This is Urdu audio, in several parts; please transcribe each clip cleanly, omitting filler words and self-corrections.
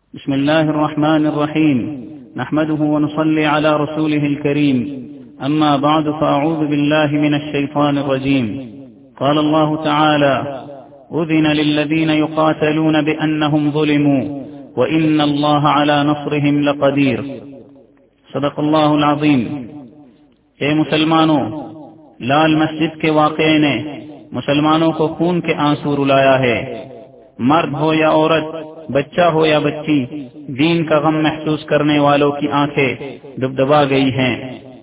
بسم الله الرحمن الرحيم. نحمده ونصلي على رسوله الكريم. أما بعد، فأعوذ بالله من الشيطان الرجيم. قال الله تعالى: أذن للذين يقاتلون بأنهم ظلموا وإن الله على نصرهم لقدير. صدق الله العظيم. اے مسلمانوں، لال مسجد کے واقعے نے مسلمانوں کو خون کے آنسو رلایا ہے. مرد ہو یا عورت، بچہ ہو یا بچی، دین کا غم محسوس کرنے والوں کی آنکھیں دبدبا گئی ہیں.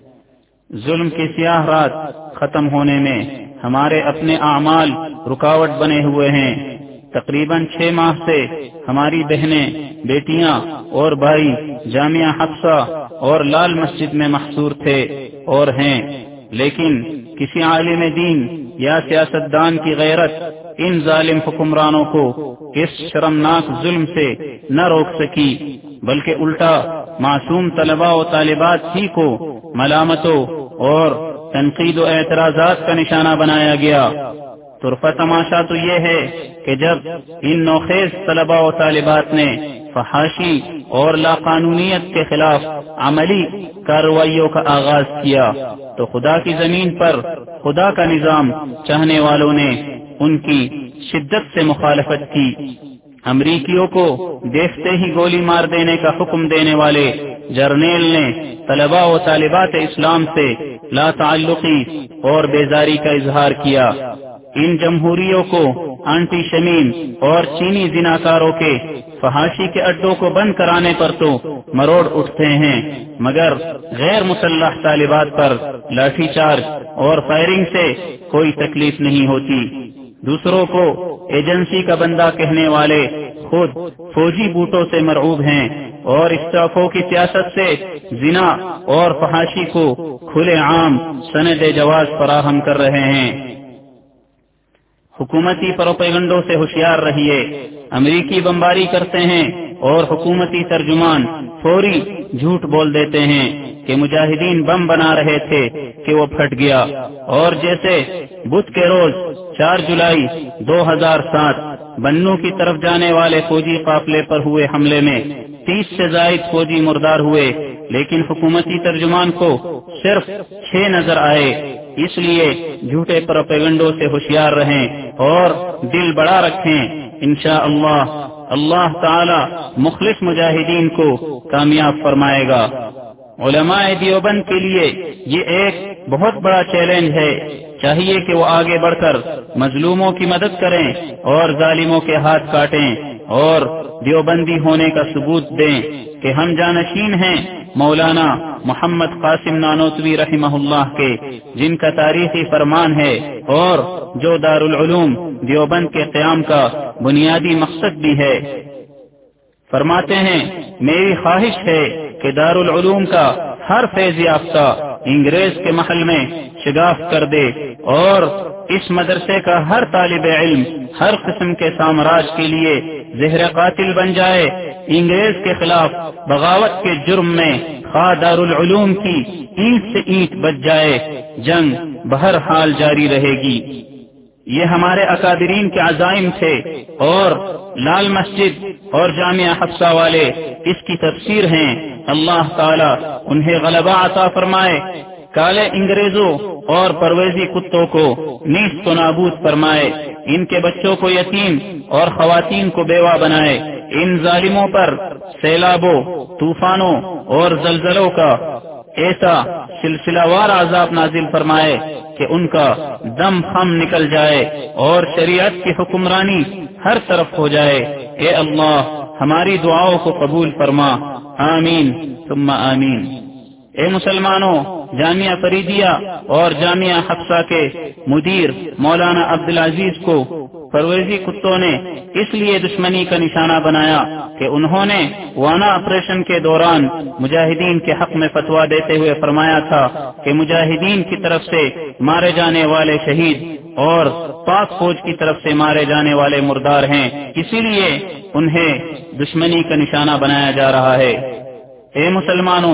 ظلم کی سیاہ رات ختم ہونے میں ہمارے اپنے اعمال رکاوٹ بنے ہوئے ہیں. تقریباً 6 ماہ سے ہماری بہنیں، بیٹیاں اور بھائی جامعہ حفصہ اور لال مسجد میں محصور تھے اور ہیں، لیکن کسی عالم دین یا سیاستدان کی غیرت ان ظالم حکمرانوں کو اس شرمناک ظلم سے نہ روک سکی، بلکہ الٹا معصوم طلباء و طالبات ہی کو ملامتوں اور تنقید و اعتراضات کا نشانہ بنایا گیا. طرفہ تماشا تو یہ ہے کہ جب ان نوخیز طلباء و طالبات نے فحاشی اور لاقانونیت کے خلاف عملی کارروائیوں کا آغاز کیا تو خدا کی زمین پر خدا کا نظام چاہنے والوں نے ان کی شدت سے مخالفت کی. امریکیوں کو دیکھتے ہی گولی مار دینے کا حکم دینے والے جرنیل نے طلباء و طالبات اسلام سے لا تعلقی اور بیزاری کا اظہار کیا. ان جمہوریوں کو آنٹی شمیم اور چینی زناکاروں کے فحاشی کے اڈوں کو بند کرانے پر تو مروڑ اٹھتے ہیں، مگر غیر مسلح طالبات پر لاٹھی چارج اور فائرنگ سے کوئی تکلیف نہیں ہوتی. دوسروں کو ایجنسی کا بندہ کہنے والے خود فوجی بوٹوں سے مرعوب ہیں اور اسٹافوں کی سیاست سے زنا اور فحاشی کو کھلے عام سند جواز فراہم کر رہے ہیں. حکومتی پروپیگنڈوں سے ہوشیار رہیے. امریکی بمباری کرتے ہیں اور حکومتی ترجمان فوری جھوٹ بول دیتے ہیں کہ مجاہدین بم بنا رہے تھے کہ وہ پھٹ گیا. اور جیسے بدھ کے روز 4 جولائی 2007 بنو کی طرف جانے والے فوجی قافلے پر ہوئے حملے میں 30 سے زائد فوجی مردار ہوئے، لیکن حکومتی ترجمان کو صرف 6 نظر آئے. اس لیے جھوٹے پروپیگنڈوں سے ہوشیار رہیں اور دل بڑا رکھیں. انشاءاللہ اللہ تعالی مخلص مجاہدین کو کامیاب فرمائے گا. علماء دیوبند کے لیے یہ ایک بہت بڑا چیلنج ہے. چاہیے کہ وہ آگے بڑھ کر مظلوموں کی مدد کریں اور ظالموں کے ہاتھ کاٹیں اور دیوبندی ہونے کا ثبوت دیں کہ ہم جانشین ہیں مولانا محمد قاسم نانوتوی رحمہ اللہ کے، جن کا تاریخی فرمان ہے اور جو دارالعلوم دیوبند کے قیام کا بنیادی مقصد بھی ہے. فرماتے ہیں، میری خواہش ہے کہ دارالعلوم کا ہر فیض یافتہ انگریز کے محل میں شگاف کر دے اور اس مدرسے کا ہر طالب علم ہر قسم کے سامراج کے لیے زہر قاتل بن جائے. انگریز کے خلاف بغاوت کے جرم میں خواہ دارالعلوم کی اینٹ سے اینٹ بچ جائے، جنگ بہرحال جاری رہے گی. یہ ہمارے اکابرین کے عزائم تھے اور لال مسجد اور جامعہ حفصہ والے اس کی تفسیر ہیں. اللہ تعالی انہیں غلبہ عطا فرمائے، کالے انگریزوں اور پرویزی کتوں کو نیست و نابود فرمائے، ان کے بچوں کو یتیم اور خواتین کو بیوہ بنائے. ان ظالموں پر سیلابوں، طوفانوں اور زلزلوں کا ایسا سلسلہ وار عذاب نازل فرمائے کہ ان کا دم خم نکل جائے اور شریعت کی حکمرانی ہر طرف ہو جائے. اے اللہ ہماری دعاؤں کو قبول فرما. آمین ثم آمین. اے مسلمانوں، جامعہ فریدیہ اور جامعہ حفصہ کے مدیر مولانا عبدالعزیز کو پرویزی کتوں نے اس لیے دشمنی کا نشانہ بنایا کہ انہوں نے وانا آپریشن کے دوران مجاہدین کے حق میں فتویٰ دیتے ہوئے فرمایا تھا کہ مجاہدین کی طرف سے مارے جانے والے شہید اور پاک فوج کی طرف سے مارے جانے والے مردار ہیں، اسی لیے انہیں دشمنی کا نشانہ بنایا جا رہا ہے. اے مسلمانوں،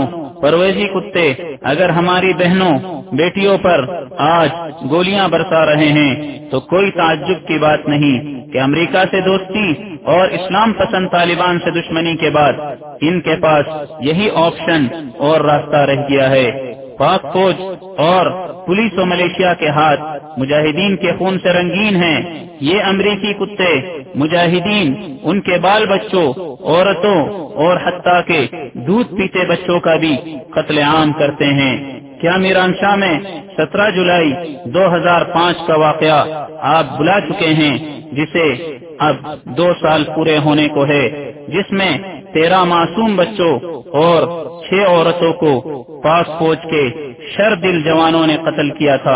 پرویزی کتے اگر ہماری بہنوں بیٹیوں پر آج گولیاں برسا رہے ہیں تو کوئی تعجب کی بات نہیں کہ امریکہ سے دوستی اور اسلام پسند طالبان سے دشمنی کے بعد ان کے پاس یہی آپشن اور راستہ رہ گیا ہے۔ پاک فوج اور پولیس و ملیشیا کے ہاتھ مجاہدین کے خون سے رنگین ہیں۔ یہ امریکی کتے مجاہدین ان کے بال بچوں، عورتوں اور حتیٰ کہ دودھ پیتے بچوں کا بھی قتل عام کرتے ہیں۔ کیا میرانشاہ میں 17 جولائی 2005 کا واقعہ آپ بلا چکے ہیں، جسے اب 2 سال پورے ہونے کو ہے، جس میں 13 معصوم بچوں اور 6 عورتوں کو پاک فوج کے شردل جوانوں نے قتل کیا تھا۔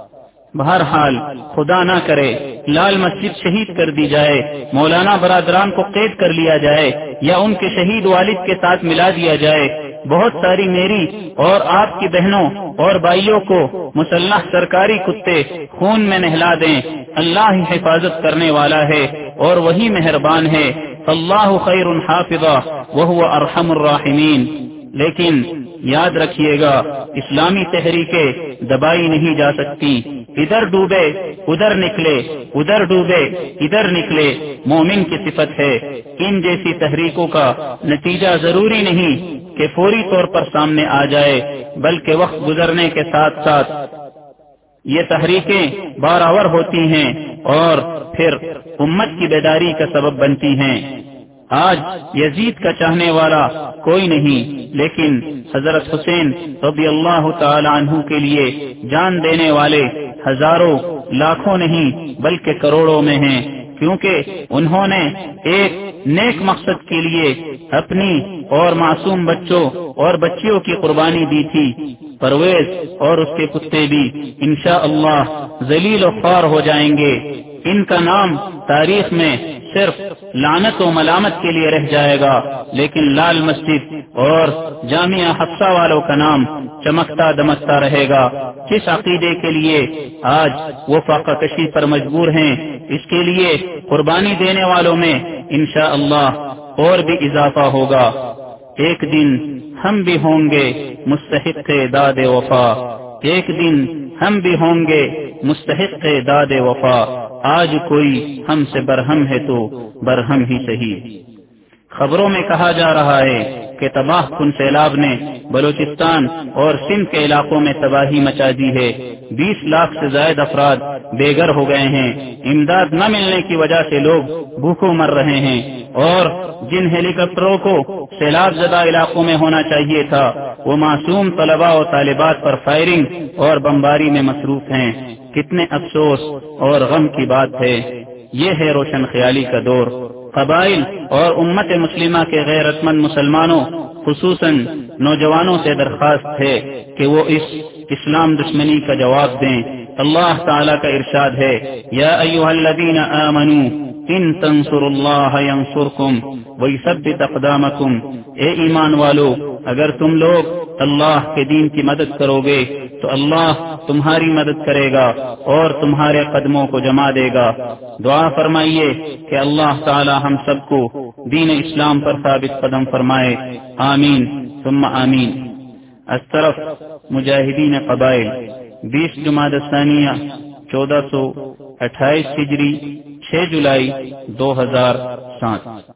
بہرحال خدا نہ کرے لال مسجد شہید کر دی جائے، مولانا برادران کو قید کر لیا جائے یا ان کے شہید والد کے ساتھ ملا دیا جائے۔ بہت ساری میری اور آپ کی بہنوں اور بھائیوں کو مسلح سرکاری کتے خون میں نہلا دیں۔ اللہ ہی حفاظت کرنے والا ہے اور وہی مہربان ہے۔ اللہ خیر حافظا وہو ارحم الراحمین۔ لیکن یاد رکھیے گا، اسلامی تحریکیں دبائی نہیں جا سکتی۔ ادھر ڈوبے ادھر نکلے، ادھر ڈوبے ادھر نکلے مومن کی صفت ہے۔ ان جیسی تحریکوں کا نتیجہ ضروری نہیں کہ فوری طور پر سامنے آ جائے، بلکہ وقت گزرنے کے ساتھ ساتھ یہ تحریکیں بارآور ہوتی ہیں اور پھر امت کی بیداری کا سبب بنتی ہیں۔ آج یزید کا چاہنے والا کوئی نہیں، لیکن حضرت حسین رضی اللہ تعالی عنہ کے لیے جان دینے والے ہزاروں لاکھوں نہیں بلکہ کروڑوں میں ہیں، کیونکہ انہوں نے ایک نیک مقصد کے لیے اپنی اور معصوم بچوں اور بچیوں کی قربانی دی تھی۔ پرویز اور اس کے کتے بھی انشاءاللہ ذلیل و خوار ہو جائیں گے۔ ان کا نام تاریخ میں صرف لعنت و ملامت کے لیے رہ جائے گا، لیکن لال مسجد اور جامعہ حفصہ والوں کا نام چمکتا دمکتا رہے گا۔ جس عقیدے کے لیے آج وہ فاقہ کشی پر مجبور ہیں، اس کے لیے قربانی دینے والوں میں انشاءاللہ اور بھی اضافہ ہوگا۔ ایک دن ہم بھی ہوں گے مستحق داد وفا، ایک دن ہم بھی ہوں گے مستحق داد وفا، آج کوئی ہم سے برہم ہے تو برہم ہی صحیح۔ خبروں میں کہا جا رہا ہے کہ تباہ کن سیلاب نے بلوچستان اور سندھ کے علاقوں میں تباہی مچا دی ہے۔ 20 لاکھ سے زائد افراد بے گھر ہو گئے ہیں۔ امداد نہ ملنے کی وجہ سے لوگ بھوکوں مر رہے ہیں، اور جن ہیلی کاپٹروں کو سیلاب زدہ علاقوں میں ہونا چاہیے تھا وہ معصوم طلباء و طالبات پر فائرنگ اور بمباری میں مصروف ہیں۔ کتنے افسوس اور غم کی بات ہے۔ یہ ہے روشن خیالی کا دور۔ قبائل اور امت مسلمہ کے غیرت مند مسلمانوں خصوصاً نوجوانوں سے درخواست ہے کہ وہ اس اسلام دشمنی کا جواب دیں۔ اللہ تعالیٰ کا ارشاد ہے، یا ایھا الذین آمنوا ان تنصروا اللہ ینصرکم ویثبت اقدامکم۔ اے ایمان والو، اگر تم لوگ اللہ کے دین کی مدد کرو گے تو اللہ تمہاری مدد کرے گا اور تمہارے قدموں کو جما دے گا۔ دعا فرمائیے کہ اللہ تعالی ہم سب کو دین اسلام پر ثابت قدم فرمائے، آمین ثم آمین۔ اس طرف مجاہدین قبائل 20 جمادی الثانیہ 1428 ہجری 6 جولائی 2007۔